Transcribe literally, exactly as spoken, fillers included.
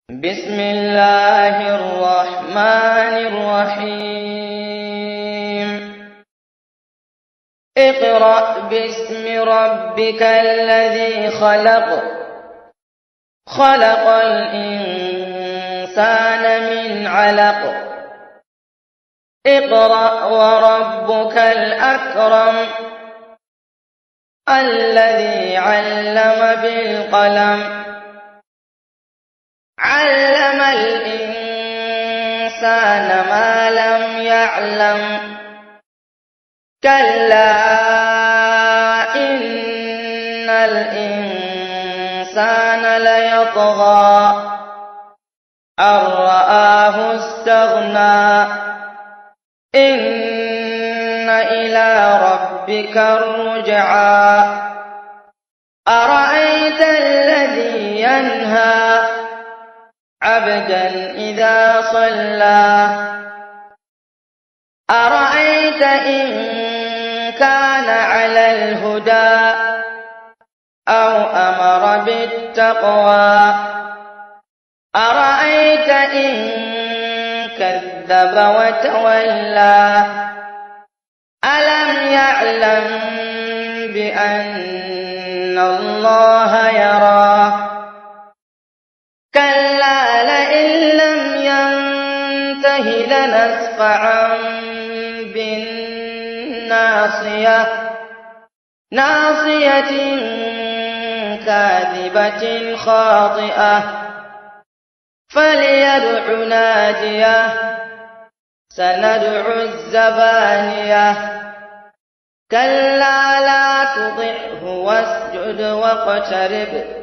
بسم الله الرحمن الرحيم اقرأ باسم ربك الذي خلق خلق الإنسان من علق اقرأ وربك الأكرم الذي علم بالقلم علم الإنسان ما لم يعلم كلا إن الإنسان ليطغى أن رآه استغنى إن إلى ربك الرجعى أرأيت الذي ينهى عبدا إذا صلى أرأيت إن كان على الهدى أو أمر بالتقوى أرأيت إن كذب وتولى ألم يعلم بأن الله يرى كلا لئن لم ينته لنسفعا بالناصية ناصية كاذبة خاطئة فليدع ناديه سندع الزبانية كلا لا تطعه واسجد واقترب